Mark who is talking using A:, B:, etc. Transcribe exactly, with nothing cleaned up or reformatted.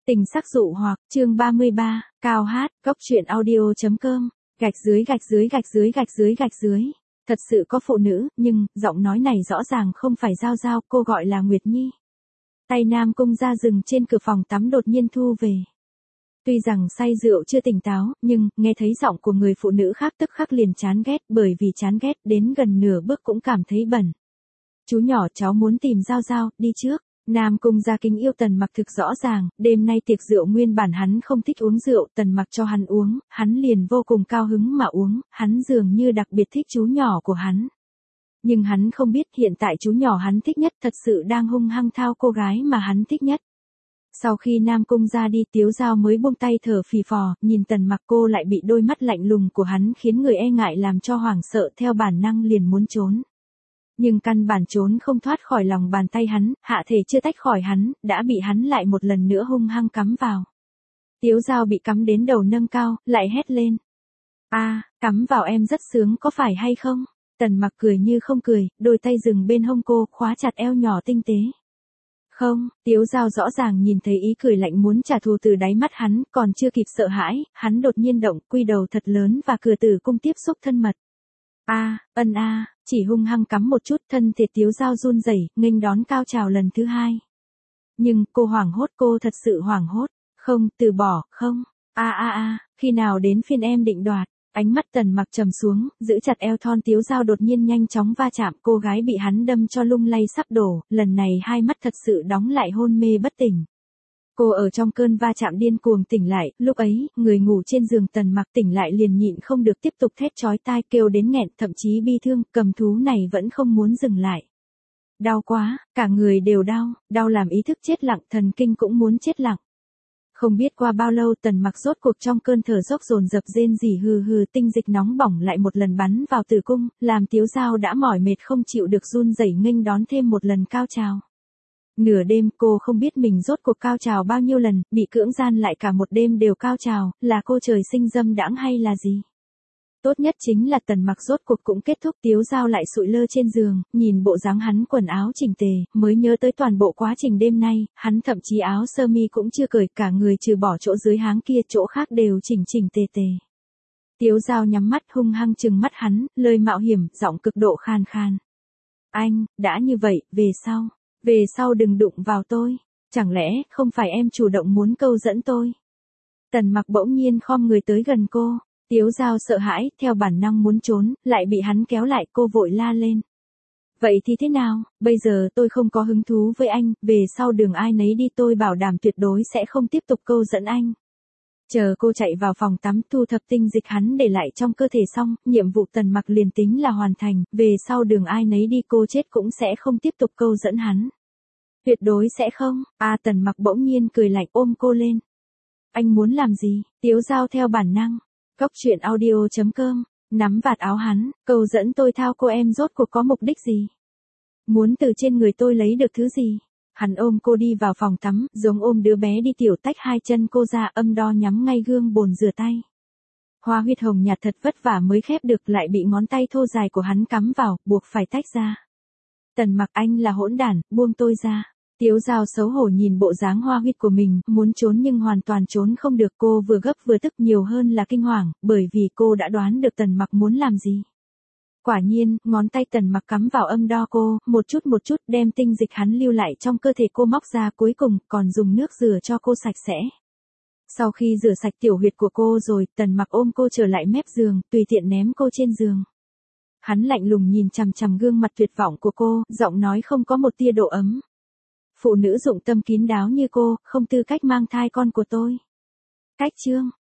A: Tình sắc dụ hoặc, chương ba mươi ba, Cao Hát, Cốc truyện audio.com, gạch dưới gạch dưới gạch dưới gạch dưới gạch dưới. Thật sự có phụ nữ, nhưng, giọng nói này rõ ràng không phải Giao Giao, cô gọi là Nguyệt Nhi. Tay Nam Cung ra dừng trên cửa phòng tắm đột nhiên thu về. Tuy rằng say rượu chưa tỉnh táo, nhưng, nghe thấy giọng của người phụ nữ khác tức khắc liền chán ghét, bởi vì chán ghét đến gần nửa bước cũng cảm thấy bẩn. Chú nhỏ, cháu muốn tìm Giao Giao, đi trước. Nam Cung gia kính yêu Tần Mặc thực rõ ràng, đêm nay tiệc rượu nguyên bản hắn không thích uống rượu, Tần Mặc cho hắn uống, hắn liền vô cùng cao hứng mà uống, hắn dường như đặc biệt thích chú nhỏ của hắn. Nhưng hắn không biết hiện tại chú nhỏ hắn thích nhất thật sự đang hung hăng thao cô gái mà hắn thích nhất. Sau khi Nam Cung ra đi, Tiếu Giao mới buông tay thở phì phò, nhìn Tần Mặc, cô lại bị đôi mắt lạnh lùng của hắn khiến người e ngại làm cho hoảng sợ, theo bản năng liền muốn trốn. Nhưng căn bản trốn không thoát khỏi lòng bàn tay hắn, hạ thể chưa tách khỏi hắn, đã bị hắn lại một lần nữa hung hăng cắm vào. Tiếu Giao bị cắm đến đầu nâng cao, lại hét lên. A, à, cắm vào em rất sướng có phải hay không? Tần Mặc cười như không cười, đôi tay dừng bên hông cô, khóa chặt eo nhỏ tinh tế. Không, Tiếu Giao rõ ràng nhìn thấy ý cười lạnh muốn trả thù từ đáy mắt hắn, còn chưa kịp sợ hãi, hắn đột nhiên động, quy đầu thật lớn và cửa tử cung tiếp xúc thân mật. A, à, ân a, à, chỉ hung hăng cắm một chút, thân thể Tiếu Giao run rẩy, nghênh đón cao trào lần thứ hai. Nhưng, cô hoảng hốt, cô thật sự hoảng hốt. Không, từ bỏ, không. A a a, khi nào đến phiên em định đoạt? Ánh mắt Tần Mặc trầm xuống, giữ chặt eo thon Tiếu Giao đột nhiên nhanh chóng va chạm, cô gái bị hắn đâm cho lung lay sắp đổ, lần này hai mắt thật sự đóng lại hôn mê bất tỉnh. Cô ở trong cơn va chạm điên cuồng tỉnh lại, lúc ấy, người ngủ trên giường Tần Mặc tỉnh lại liền nhịn không được tiếp tục thét chói tai kêu đến nghẹn, thậm chí bi thương, cầm thú này vẫn không muốn dừng lại. Đau quá, cả người đều đau, đau làm ý thức chết lặng, thần kinh cũng muốn chết lặng. Không biết qua bao lâu Tần Mặc rốt cuộc trong cơn thở dốc dồn dập rên rỉ hừ hừ, tinh dịch nóng bỏng lại một lần bắn vào tử cung, làm Tiếu Giao đã mỏi mệt không chịu được run rẩy nghênh đón thêm một lần cao trào. Nửa đêm cô không biết mình rốt cuộc cao trào bao nhiêu lần, bị cưỡng gian lại cả một đêm đều cao trào, là cô trời sinh dâm đãng hay là gì? Tốt nhất chính là Tần Mặc rốt cuộc cũng kết thúc. Tiếu Giao lại sụi lơ trên giường, nhìn bộ dáng hắn quần áo chỉnh tề, mới nhớ tới toàn bộ quá trình đêm nay, hắn thậm chí áo sơ mi cũng chưa cởi, cả người trừ bỏ chỗ dưới háng kia chỗ khác đều chỉnh chỉnh tề tề. Tiếu Giao nhắm mắt hung hăng trừng mắt hắn, lời mạo hiểm, giọng cực độ khan khan. Anh, đã như vậy, về sau, về sau đừng đụng vào tôi, chẳng lẽ không phải em chủ động muốn câu dẫn tôi? Tần Mặc bỗng nhiên khom người tới gần cô. Tiếu Giao sợ hãi, theo bản năng muốn trốn, lại bị hắn kéo lại, cô vội la lên. Vậy thì thế nào, bây giờ tôi không có hứng thú với anh, về sau đường ai nấy đi, tôi bảo đảm tuyệt đối sẽ không tiếp tục câu dẫn anh. Chờ cô chạy vào phòng tắm thu thập tinh dịch hắn để lại trong cơ thể xong, nhiệm vụ Tần Mặc liền tính là hoàn thành, về sau đường ai nấy đi cô chết cũng sẽ không tiếp tục câu dẫn hắn. Tuyệt đối sẽ không. A, Tần Mặc bỗng nhiên cười lạnh ôm cô lên. Anh muốn làm gì? Tiếu Giao theo bản năng. Cốc truyện audio.com, nắm vạt áo hắn, câu dẫn tôi thao cô em rốt cuộc có mục đích gì? Muốn từ trên người tôi lấy được thứ gì? Hắn ôm cô đi vào phòng tắm, giống ôm đứa bé đi tiểu, tách hai chân cô ra, âm đo nhắm ngay gương bồn rửa tay. Hoa huyết hồng nhạt thật vất vả mới khép được, lại bị ngón tay thô dài của hắn cắm vào, buộc phải tách ra. Tần Mặc, anh là hỗn đản, buông tôi ra. Tiếu Giao xấu hổ nhìn bộ dáng hoa huyết của mình, muốn trốn nhưng hoàn toàn trốn không được, cô vừa gấp vừa tức, nhiều hơn là kinh hoàng, bởi vì cô đã đoán được Tần Mặc muốn làm gì. Quả nhiên, ngón tay Tần Mặc cắm vào âm đo cô, một chút một chút đem tinh dịch hắn lưu lại trong cơ thể cô móc ra, cuối cùng còn dùng nước rửa cho cô sạch sẽ. Sau khi rửa sạch tiểu huyệt của cô rồi, Tần Mặc ôm cô trở lại mép giường, tùy tiện ném cô trên giường. Hắn lạnh lùng nhìn chằm chằm gương mặt tuyệt vọng của cô, giọng nói không có một tia độ ấm. Phụ nữ dụng tâm kín đáo như cô, không tư cách mang thai con của tôi. Cách chương.